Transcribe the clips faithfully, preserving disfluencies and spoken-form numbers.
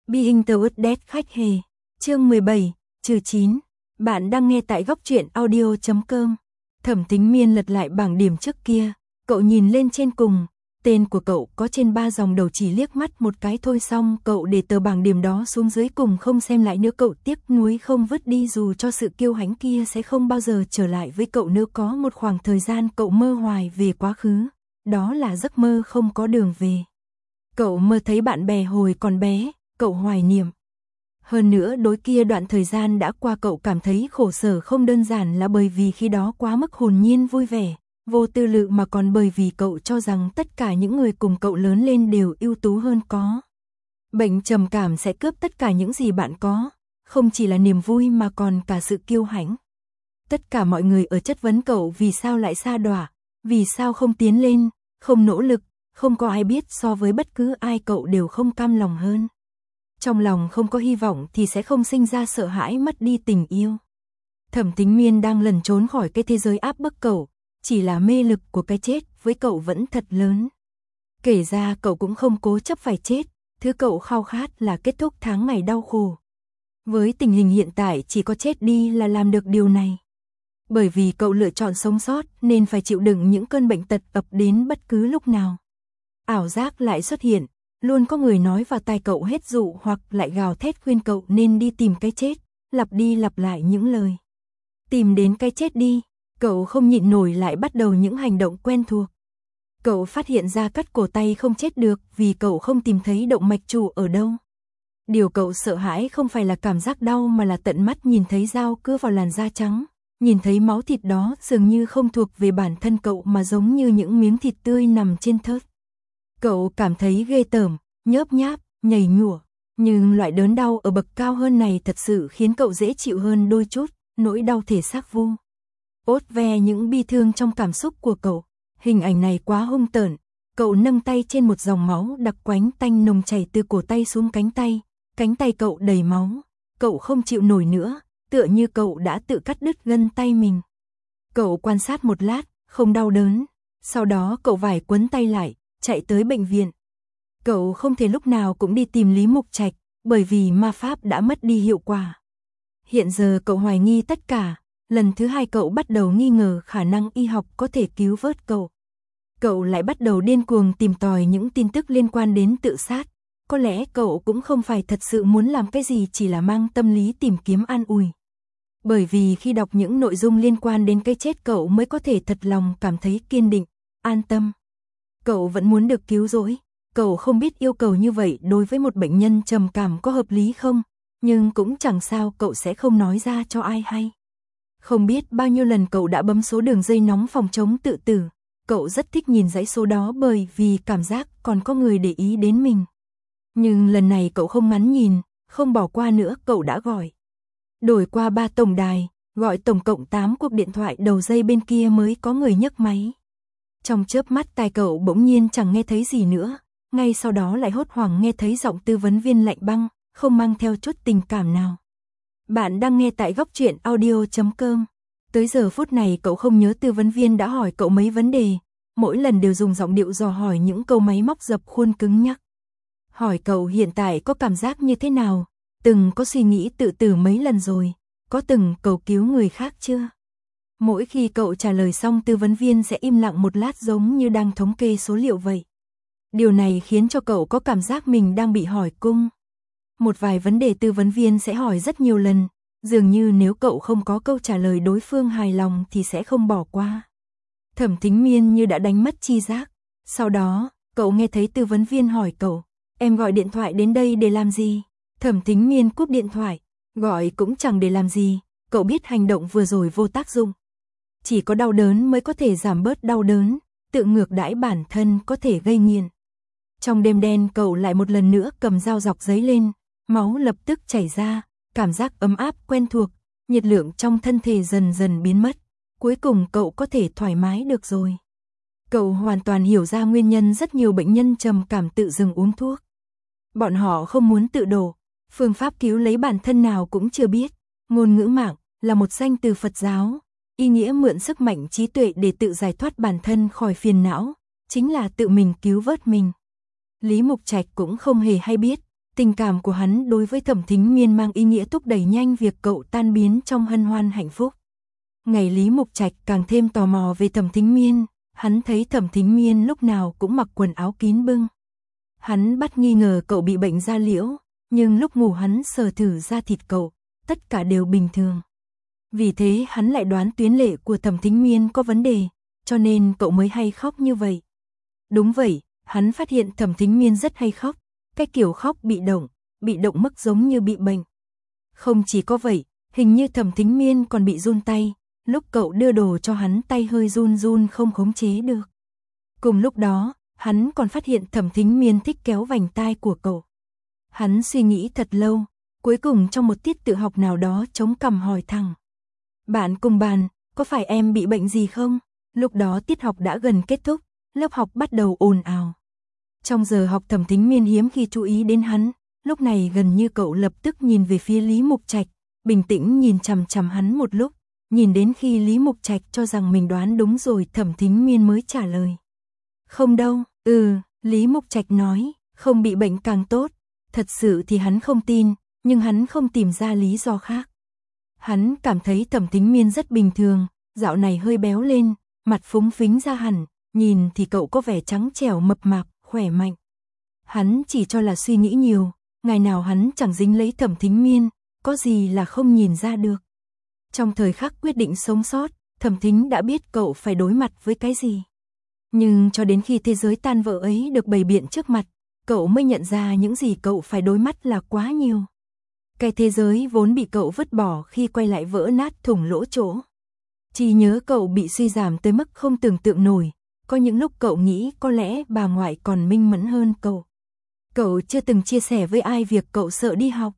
Being Towards Death khách hề. Chương mười bảy, trừ chín. Bạn đang nghe tại góc truyện audio chấm com. Thẩm Tính Miên lật lại bảng điểm trước kia, cậu nhìn lên trên cùng, tên của cậu có trên ba dòng đầu, chỉ liếc mắt một cái thôi xong cậu để tờ bảng điểm đó xuống dưới cùng không xem lại nữa. Cậu tiếc nuối không vứt đi, dù cho sự kiêu hãnh kia sẽ không bao giờ trở lại với cậu nữa. Có một khoảng thời gian cậu mơ hoài về quá khứ, đó là giấc mơ không có đường về. Cậu mơ thấy bạn bè hồi còn bé, cậu hoài niệm. Hơn nữa đối kia đoạn thời gian đã qua cậu cảm thấy khổ sở không đơn giản là bởi vì khi đó quá mức hồn nhiên vui vẻ, vô tư lự, mà còn bởi vì cậu cho rằng tất cả những người cùng cậu lớn lên đều ưu tú hơn. Có bệnh trầm cảm sẽ cướp tất cả những gì bạn có, không chỉ là niềm vui mà còn cả sự kiêu hãnh. Tất cả mọi người ở chất vấn cậu vì sao lại sa đọa, vì sao không tiến lên, không nỗ lực, không có ai biết so với bất cứ ai cậu đều không cam lòng hơn. Trong lòng không có hy vọng thì sẽ không sinh ra sợ hãi mất đi tình yêu. Thẩm Tính Miên đang lẩn trốn khỏi cái thế giới áp bức cậu, chỉ là mê lực của cái chết với cậu vẫn thật lớn. Kể ra cậu cũng không cố chấp phải chết, thứ cậu khao khát là kết thúc tháng ngày đau khổ. Với tình hình hiện tại chỉ có chết đi là làm được điều này. Bởi vì cậu lựa chọn sống sót nên phải chịu đựng những cơn bệnh tật ập đến bất cứ lúc nào. Ảo giác lại xuất hiện, luôn có người nói vào tai cậu hết dụ hoặc lại gào thét khuyên cậu nên đi tìm cái chết, lặp đi lặp lại những lời. Tìm đến cái chết đi, cậu không nhịn nổi lại bắt đầu những hành động quen thuộc. Cậu phát hiện ra cắt cổ tay không chết được vì cậu không tìm thấy động mạch chủ ở đâu. Điều cậu sợ hãi không phải là cảm giác đau mà là tận mắt nhìn thấy dao cứa vào làn da trắng, nhìn thấy máu thịt đó dường như không thuộc về bản thân cậu mà giống như những miếng thịt tươi nằm trên thớt. Cậu cảm thấy ghê tởm, nhớp nháp, nhầy nhụa, nhưng loại đớn đau ở bậc cao hơn này thật sự khiến cậu dễ chịu hơn đôi chút, nỗi đau thể xác vu ốt ve những bi thương trong cảm xúc của cậu. Hình ảnh này quá hung tợn, cậu nâng tay trên một dòng máu đặc quánh tanh nồng chảy từ cổ tay xuống cánh tay, cánh tay cậu đầy máu, cậu không chịu nổi nữa, tựa như cậu đã tự cắt đứt gân tay mình. Cậu quan sát một lát, không đau đớn, sau đó cậu vải quấn tay lại, chạy tới bệnh viện. Cậu không thể lúc nào cũng đi tìm Lý Mục Trạch, bởi vì ma pháp đã mất đi hiệu quả. Hiện giờ cậu hoài nghi tất cả, lần thứ hai cậu bắt đầu nghi ngờ khả năng y học có thể cứu vớt cậu. Cậu lại bắt đầu điên cuồng tìm tòi những tin tức liên quan đến tự sát. Có lẽ cậu cũng không phải thật sự muốn làm cái gì, chỉ là mang tâm lý tìm kiếm an ủi. Bởi vì khi đọc những nội dung liên quan đến cái chết cậu mới có thể thật lòng cảm thấy kiên định, an tâm. Cậu vẫn muốn được cứu rỗi, cậu không biết yêu cầu như vậy đối với một bệnh nhân trầm cảm có hợp lý không, nhưng cũng chẳng sao, cậu sẽ không nói ra cho ai hay. Không biết bao nhiêu lần cậu đã bấm số đường dây nóng phòng chống tự tử, cậu rất thích nhìn dãy số đó bởi vì cảm giác còn có người để ý đến mình. Nhưng lần này cậu không ngắn nhìn, không bỏ qua nữa, cậu đã gọi. Đổi qua ba tổng đài, gọi tổng cộng tám cuộc điện thoại, đầu dây bên kia mới có người nhấc máy. Trong chớp mắt tai cậu bỗng nhiên chẳng nghe thấy gì nữa, ngay sau đó lại hốt hoảng nghe thấy giọng tư vấn viên lạnh băng, không mang theo chút tình cảm nào. Bạn đang nghe tại góc truyện audio chấm com. Tới giờ phút này cậu không nhớ tư vấn viên đã hỏi cậu mấy vấn đề, mỗi lần đều dùng giọng điệu dò hỏi những câu máy móc dập khuôn cứng nhắc. Hỏi cậu hiện tại có cảm giác như thế nào, từng có suy nghĩ tự tử mấy lần rồi, có từng cầu cứu người khác chưa? Mỗi khi cậu trả lời xong tư vấn viên sẽ im lặng một lát giống như đang thống kê số liệu vậy. Điều này khiến cho cậu có cảm giác mình đang bị hỏi cung. Một vài vấn đề tư vấn viên sẽ hỏi rất nhiều lần, dường như nếu cậu không có câu trả lời đối phương hài lòng thì sẽ không bỏ qua. Thẩm Tính Miên như đã đánh mất tri giác. Sau đó, cậu nghe thấy tư vấn viên hỏi cậu, em gọi điện thoại đến đây để làm gì? Thẩm Tính Miên cúp điện thoại, gọi cũng chẳng để làm gì, cậu biết hành động vừa rồi vô tác dụng. Chỉ có đau đớn mới có thể giảm bớt đau đớn, tự ngược đãi bản thân có thể gây nghiện. Trong đêm đen cậu lại một lần nữa cầm dao dọc giấy lên, máu lập tức chảy ra, cảm giác ấm áp quen thuộc, nhiệt lượng trong thân thể dần dần biến mất, cuối cùng cậu có thể thoải mái được rồi. Cậu hoàn toàn hiểu ra nguyên nhân rất nhiều bệnh nhân trầm cảm tự dừng uống thuốc. Bọn họ không muốn tự đổ, phương pháp cứu lấy bản thân nào cũng chưa biết. Ngôn ngữ mạng là một danh từ Phật giáo, ý nghĩa mượn sức mạnh trí tuệ để tự giải thoát bản thân khỏi phiền não, chính là tự mình cứu vớt mình. Lý Mục Trạch cũng không hề hay biết, Tình cảm của hắn đối với Thẩm Thính Miên mang ý nghĩa thúc đẩy nhanh việc cậu tan biến trong hân hoan hạnh phúc. Ngày Lý Mục Trạch càng thêm tò mò về Thẩm Thính Miên, hắn thấy Thẩm Thính Miên lúc nào cũng mặc quần áo kín bưng. Hắn bắt nghi ngờ cậu bị bệnh da liễu, nhưng lúc ngủ hắn sờ thử da thịt cậu, tất cả đều bình thường. Vì thế hắn lại đoán tuyến lệ của Thẩm Thính Miên có vấn đề, cho nên cậu mới hay khóc như vậy. Đúng vậy, hắn phát hiện Thẩm Thính Miên rất hay khóc, cái kiểu khóc bị động, bị động mức giống như bị bệnh. Không chỉ có vậy, hình như Thẩm Thính Miên còn bị run tay, lúc cậu đưa đồ cho hắn tay hơi run run không khống chế được. Cùng lúc đó, hắn còn phát hiện Thẩm Thính Miên thích kéo vành tai của cậu. Hắn suy nghĩ thật lâu, cuối cùng trong một tiết tự học nào đó chống cằm hỏi thẳng. Bạn cùng bàn, có phải em bị bệnh gì không? Lúc đó tiết học đã gần kết thúc, lớp học bắt đầu ồn ào. Trong giờ học Thẩm Thính Miên hiếm khi chú ý đến hắn, lúc này gần như cậu lập tức nhìn về phía Lý Mục Trạch, bình tĩnh nhìn chằm chằm hắn một lúc, nhìn đến khi Lý Mục Trạch cho rằng mình đoán đúng rồi Thẩm Thính Miên mới trả lời. Không đâu, ừ, Lý Mục Trạch nói, không bị bệnh càng tốt. Thật sự thì hắn không tin, nhưng hắn không tìm ra lý do khác. Hắn cảm thấy Thẩm Thính Miên rất bình thường, dạo này hơi béo lên, mặt phúng phính ra hẳn, nhìn thì cậu có vẻ trắng trẻo mập mạp, khỏe mạnh. Hắn chỉ cho là suy nghĩ nhiều, ngày nào hắn chẳng dính lấy Thẩm Thính Miên, có gì là không nhìn ra được. Trong thời khắc quyết định sống sót, Thẩm Thính đã biết cậu phải đối mặt với cái gì. Nhưng cho đến khi thế giới tan vỡ ấy được bày biện trước mặt, cậu mới nhận ra những gì cậu phải đối mắt là quá nhiều. Cái thế giới vốn bị cậu vứt bỏ khi quay lại vỡ nát thủng lỗ chỗ. Chỉ nhớ cậu bị suy giảm tới mức không tưởng tượng nổi, có những lúc cậu nghĩ có lẽ bà ngoại còn minh mẫn hơn cậu. Cậu chưa từng chia sẻ với ai việc cậu sợ đi học.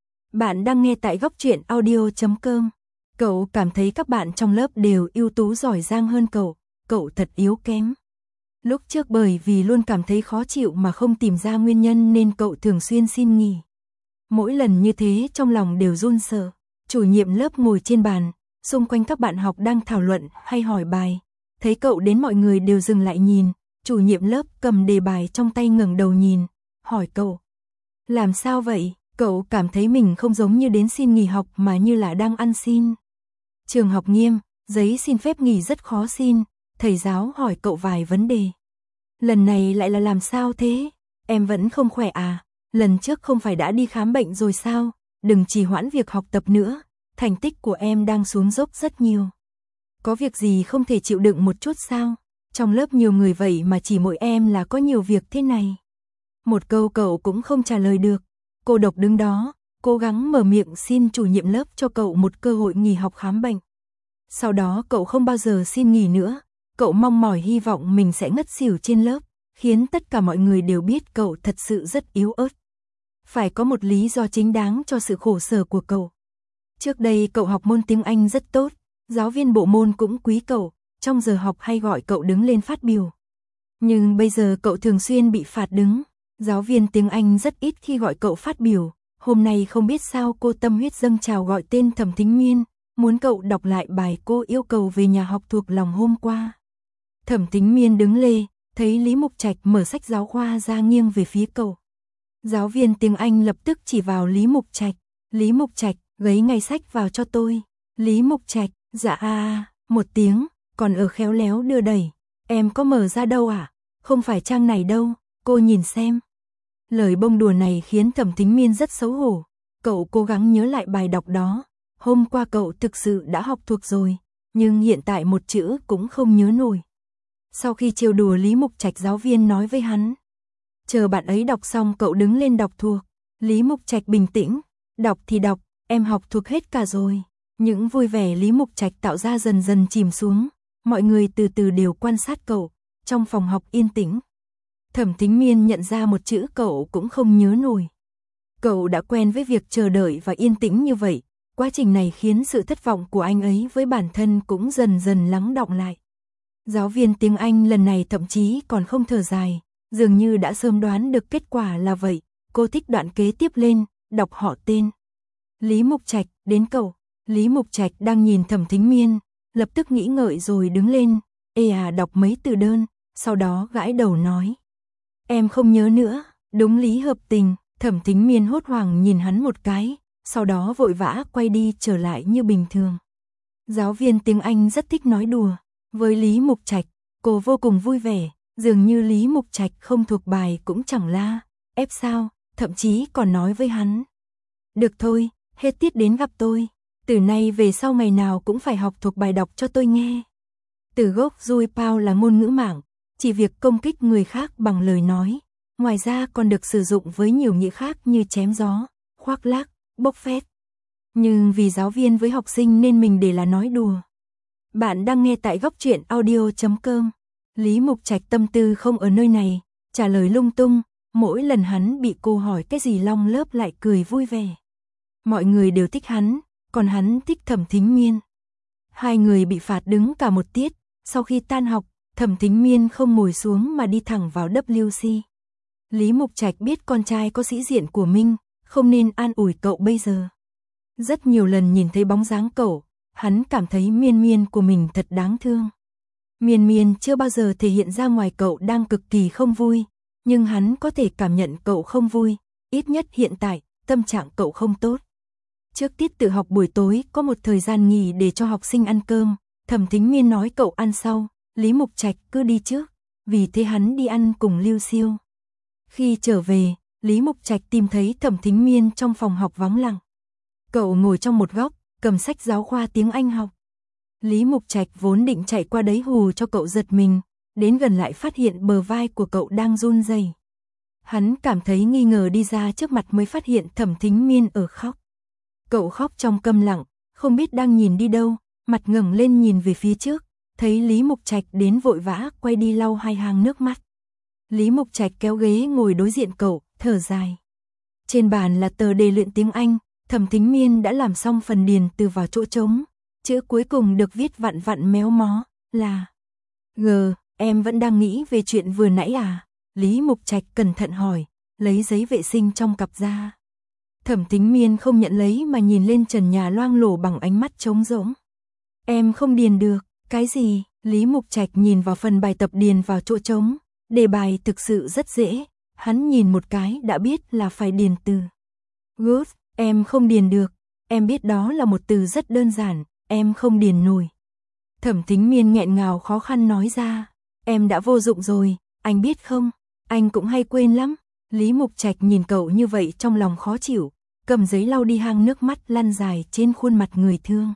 Bạn đang nghe tại góc truyện audio chấm com. Cậu cảm thấy các bạn trong lớp đều ưu tú giỏi giang hơn cậu, cậu thật yếu kém. Lúc trước bởi vì luôn cảm thấy khó chịu mà không tìm ra nguyên nhân nên cậu thường xuyên xin nghỉ. Mỗi lần như thế trong lòng đều run sợ. Chủ nhiệm lớp ngồi trên bàn, xung quanh các bạn học đang thảo luận hay hỏi bài. Thấy cậu đến mọi người đều dừng lại nhìn, chủ nhiệm lớp cầm đề bài trong tay ngẩng đầu nhìn, hỏi cậu. Làm sao vậy? Cậu cảm thấy mình không giống như đến xin nghỉ học mà như là đang ăn xin. Trường học nghiêm, giấy xin phép nghỉ rất khó xin, thầy giáo hỏi cậu vài vấn đề. Lần này lại là làm sao thế? Em vẫn không khỏe à? Lần trước không phải đã đi khám bệnh rồi sao? Đừng trì hoãn việc học tập nữa, thành tích của em đang xuống dốc rất nhiều. Có việc gì không thể chịu đựng một chút sao? Trong lớp nhiều người vậy mà chỉ mỗi em là có nhiều việc thế này. Một câu cậu cũng không trả lời được. Cô độc đứng đó, cố gắng mở miệng xin chủ nhiệm lớp cho cậu một cơ hội nghỉ học khám bệnh. Sau đó cậu không bao giờ xin nghỉ nữa. Cậu mong mỏi hy vọng mình sẽ ngất xỉu trên lớp, khiến tất cả mọi người đều biết cậu thật sự rất yếu ớt. Phải có một lý do chính đáng cho sự khổ sở của cậu. Trước đây cậu học môn tiếng Anh rất tốt, giáo viên bộ môn cũng quý cậu, trong giờ học hay gọi cậu đứng lên phát biểu. Nhưng bây giờ cậu thường xuyên bị phạt đứng, giáo viên tiếng Anh rất ít khi gọi cậu phát biểu. Hôm nay không biết sao cô tâm huyết dâng trào gọi tên Thẩm Thính Miên, muốn cậu đọc lại bài cô yêu cầu về nhà học thuộc lòng hôm qua. Thẩm Thính Miên đứng lê, thấy Lý Mục Trạch mở sách giáo khoa ra nghiêng về phía cậu. Giáo viên tiếng Anh lập tức chỉ vào Lý Mục Trạch. Lý Mục Trạch, gấy ngay sách vào cho tôi. Lý Mục Trạch, dạ a, một tiếng, còn ở khéo léo đưa đẩy. Em có mở ra đâu à? Không phải trang này đâu, cô nhìn xem. Lời bông đùa này khiến Thẩm Thính Miên rất xấu hổ. Cậu cố gắng nhớ lại bài đọc đó. Hôm qua cậu thực sự đã học thuộc rồi, nhưng hiện tại một chữ cũng không nhớ nổi. Sau khi trêu đùa Lý Mục Trạch, giáo viên nói với hắn. Chờ bạn ấy đọc xong cậu đứng lên đọc thuộc. Lý Mục Trạch bình tĩnh. Đọc thì đọc, em học thuộc hết cả rồi. Những vui vẻ Lý Mục Trạch tạo ra dần dần chìm xuống. Mọi người từ từ đều quan sát cậu. Trong phòng học yên tĩnh, Thẩm Thính Miên nhận ra một chữ cậu cũng không nhớ nổi. Cậu đã quen với việc chờ đợi và yên tĩnh như vậy. Quá trình này khiến sự thất vọng của anh ấy với bản thân cũng dần dần lắng đọng lại. Giáo viên tiếng Anh lần này thậm chí còn không thở dài, dường như đã sớm đoán được kết quả là vậy. Cô thích đoạn kế tiếp lên, đọc họ tên. Lý Mục Trạch, đến cậu. Lý Mục Trạch đang nhìn Thẩm Thính Miên, lập tức nghĩ ngợi rồi đứng lên. Ê à, đọc mấy từ đơn, sau đó gãi đầu nói. Em không nhớ nữa, đúng lý hợp tình. Thẩm Thính Miên hốt hoảng nhìn hắn một cái, sau đó vội vã quay đi trở lại như bình thường. Giáo viên tiếng Anh rất thích nói đùa với Lý Mục Trạch, cô vô cùng vui vẻ, dường như Lý Mục Trạch không thuộc bài cũng chẳng la ép sao, thậm chí còn nói với hắn. Được thôi, hết tiết đến gặp tôi, từ nay về sau ngày nào cũng phải học thuộc bài đọc cho tôi nghe. Từ gốc Dui Pao là ngôn ngữ mạng, chỉ việc công kích người khác bằng lời nói, ngoài ra còn được sử dụng với nhiều nghĩa khác như chém gió, khoác lác, bốc phét. Nhưng vì giáo viên với học sinh nên mình để là nói đùa. Bạn đang nghe tại góc truyện audio chấm com. Lý Mục Trạch tâm tư không ở nơi này, trả lời lung tung, mỗi lần hắn bị cô hỏi cái gì long lớp lại cười vui vẻ. Mọi người đều thích hắn, còn hắn thích Thẩm Thính Miên. Hai người bị phạt đứng cả một tiết, sau khi tan học, Thẩm Thính Miên không ngồi xuống mà đi thẳng vào W C. Lý Mục Trạch biết con trai có sĩ diện của mình, không nên an ủi cậu bây giờ. Rất nhiều lần nhìn thấy bóng dáng cậu, hắn cảm thấy Miên Miên của mình thật đáng thương. Miên Miên chưa bao giờ thể hiện ra ngoài cậu đang cực kỳ không vui, nhưng hắn có thể cảm nhận cậu không vui, ít nhất hiện tại, tâm trạng cậu không tốt. Trước tiết tự học buổi tối có một thời gian nghỉ để cho học sinh ăn cơm, Thẩm Thính Miên nói cậu ăn sau, Lý Mục Trạch cứ đi trước, vì thế hắn đi ăn cùng Lưu Siêu. Khi trở về, Lý Mục Trạch tìm thấy Thẩm Thính Miên trong phòng học vắng lặng. Cậu ngồi trong một góc, cầm sách giáo khoa tiếng Anh học. Lý Mục Trạch vốn định chạy qua đấy hù cho cậu giật mình, đến gần lại phát hiện bờ vai của cậu đang run rẩy. Hắn cảm thấy nghi ngờ đi ra trước mặt mới phát hiện Thẩm Thính Miên ở khóc. Cậu khóc trong câm lặng, không biết đang nhìn đi đâu, mặt ngẩng lên nhìn về phía trước, thấy Lý Mục Trạch đến vội vã quay đi lau hai hàng nước mắt. Lý Mục Trạch kéo ghế ngồi đối diện cậu, thở dài. Trên bàn là tờ đề luyện tiếng Anh, Thẩm Thính Miên đã làm xong phần điền từ vào chỗ trống, chữ cuối cùng được viết vặn vặn méo mó, là G, em vẫn đang nghĩ về chuyện vừa nãy à? Lý Mục Trạch cẩn thận hỏi, lấy giấy vệ sinh trong cặp ra. Thẩm Thính Miên không nhận lấy mà nhìn lên trần nhà loang lổ bằng ánh mắt trống rỗng. Em không điền được, cái gì? Lý Mục Trạch nhìn vào phần bài tập điền vào chỗ trống, đề bài thực sự rất dễ, hắn nhìn một cái đã biết là phải điền từ. Good, em không điền được, em biết đó là một từ rất đơn giản, em không điền nổi. Thẩm Thính Miên nghẹn ngào khó khăn nói ra, em đã vô dụng rồi, anh biết không, anh cũng hay quên lắm. Lý Mục Trạch nhìn cậu như vậy trong lòng khó chịu, cầm giấy lau đi hang nước mắt lăn dài trên khuôn mặt người thương.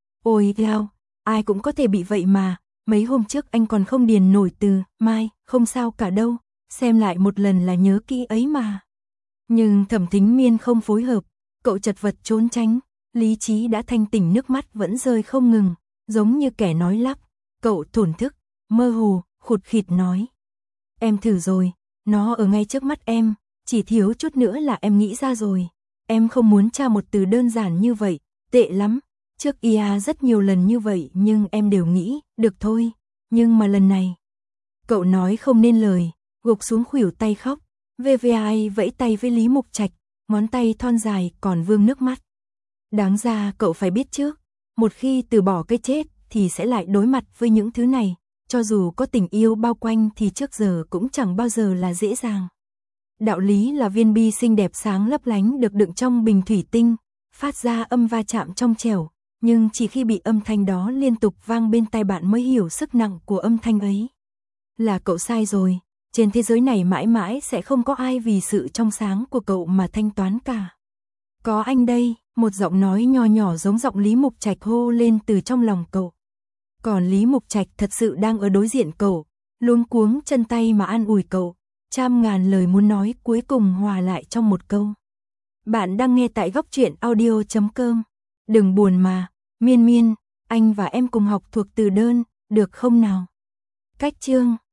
Ôi ghao, ai cũng có thể bị vậy mà, mấy hôm trước anh còn không điền nổi từ, mai, không sao cả đâu, xem lại một lần là nhớ kỹ ấy mà. Nhưng Thẩm Thính Miên không phối hợp, cậu chật vật trốn tránh, lý trí đã thanh tỉnh nước mắt vẫn rơi không ngừng, giống như kẻ nói lắp, cậu thổn thức, mơ hồ, khụt khịt nói. Em thử rồi, nó ở ngay trước mắt em, chỉ thiếu chút nữa là em nghĩ ra rồi. Em không muốn tra một từ đơn giản như vậy, tệ lắm. Trước i a rất nhiều lần như vậy nhưng em đều nghĩ, được thôi. Nhưng mà lần này, cậu nói không nên lời, gục xuống khuỷu tay khóc. vê vê i vẫy tay với Lý Mục Trạch, ngón tay thon dài còn vương nước mắt. Đáng ra cậu phải biết trước, một khi từ bỏ cái chết thì sẽ lại đối mặt với những thứ này. Cho dù có tình yêu bao quanh thì trước giờ cũng chẳng bao giờ là dễ dàng. Đạo lý là viên bi xinh đẹp sáng lấp lánh được đựng trong bình thủy tinh, phát ra âm va chạm trong trẻo, nhưng chỉ khi bị âm thanh đó liên tục vang bên tai bạn mới hiểu sức nặng của âm thanh ấy. Là cậu sai rồi, trên thế giới này mãi mãi sẽ không có ai vì sự trong sáng của cậu mà thanh toán cả. Có anh đây, một giọng nói nho nhỏ giống giọng Lý Mục Trạch hô lên từ trong lòng cậu. Còn Lý Mục Trạch thật sự đang ở đối diện cậu, luống cuống chân tay mà an ủi cậu, trăm ngàn lời muốn nói cuối cùng hòa lại trong một câu. Bạn đang nghe tại góc truyện audio chấm com. Đừng buồn mà, Miên Miên, anh và em cùng học thuộc từ đơn, được không nào? Cách chương